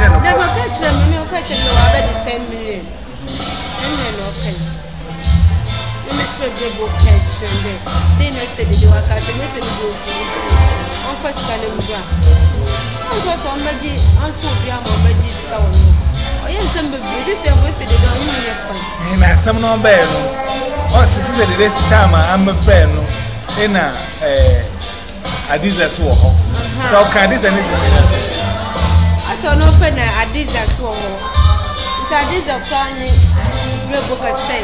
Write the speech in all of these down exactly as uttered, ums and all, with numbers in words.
no. Never catch them, me catch them already ten million. ten million okay. Let me show you book catch them there. Then next day they will catch me say go for it. On first can them bra. On so somebody on so be am somebody ska won. Oh yes some baby this say wasted they don't even hear fun. Na some no be no. Oh sisi say the rest time am be friend no. Na eh Adiza so ho. So can this anything else? Aso no fe na Adiza so ho. Nta Adiza plan brebo ka say.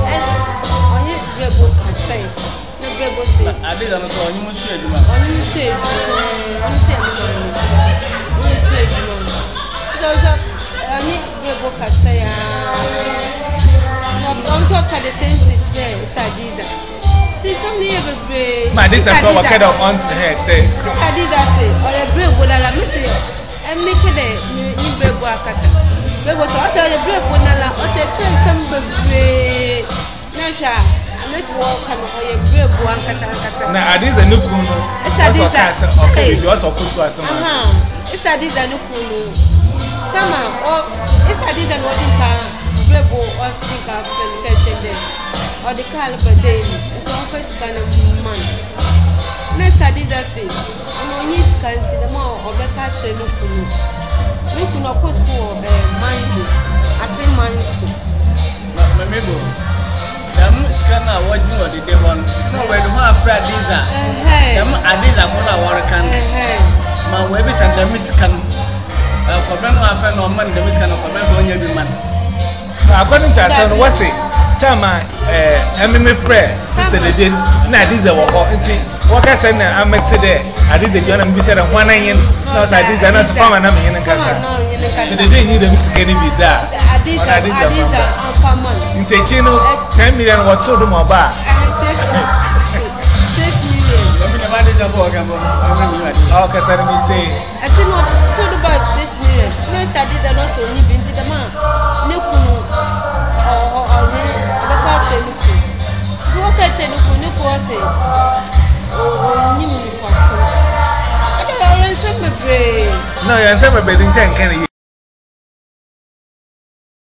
Eh onye brebo ka say. Na brebo say. Adiza no so onye mu su eduma. Onye mu su eduma. Onye su eduma. Onye su eduma. So so onye brebo ka say ah. No don't talk at the same thing there, Mister Adiza. Somebody ever ma this is what kind of on to head say this say or a brave bola la me say e make the ni brave boa kasa brave so say the brave bola la o cheche some brave na sha let's walk and or a brave boa kasa kasa na Adiza nuku no so kasa okay you also put to asema aha Mister Adiza nuku no sama o Mister Adiza no din ka brave o din ka friend ka chende or the caliber daily it's office kind of man next Adiza say I'm on his can to the more or the catch a look look no cost for mind I say mind so maybe them scanner what you or the day one no where the one after Adiza them Adiza kola workan man we be send them scan problem after no man them scan problem for onye bi man according to us what say Chama eh emme prayer sister the day na Adiza wo ho nti wo ka say na amete there Adiza John am bi say na hwana yin na say Adiza na so fama na me yin kasa so the day need them sika ni bi da Adiza Adiza fama nti chi no ten million what so do mo ba six million me na Adiza bo ga mo oh ka say me say a chi no so do ba six million next Adiza no so ni bi nti da ma ne kunu oh oh ni baka chenuku tu waka chenuku ni ko se oh ni mu ni kwa ko ada ya nsem bebre no ya nsem bebre din chen kan ye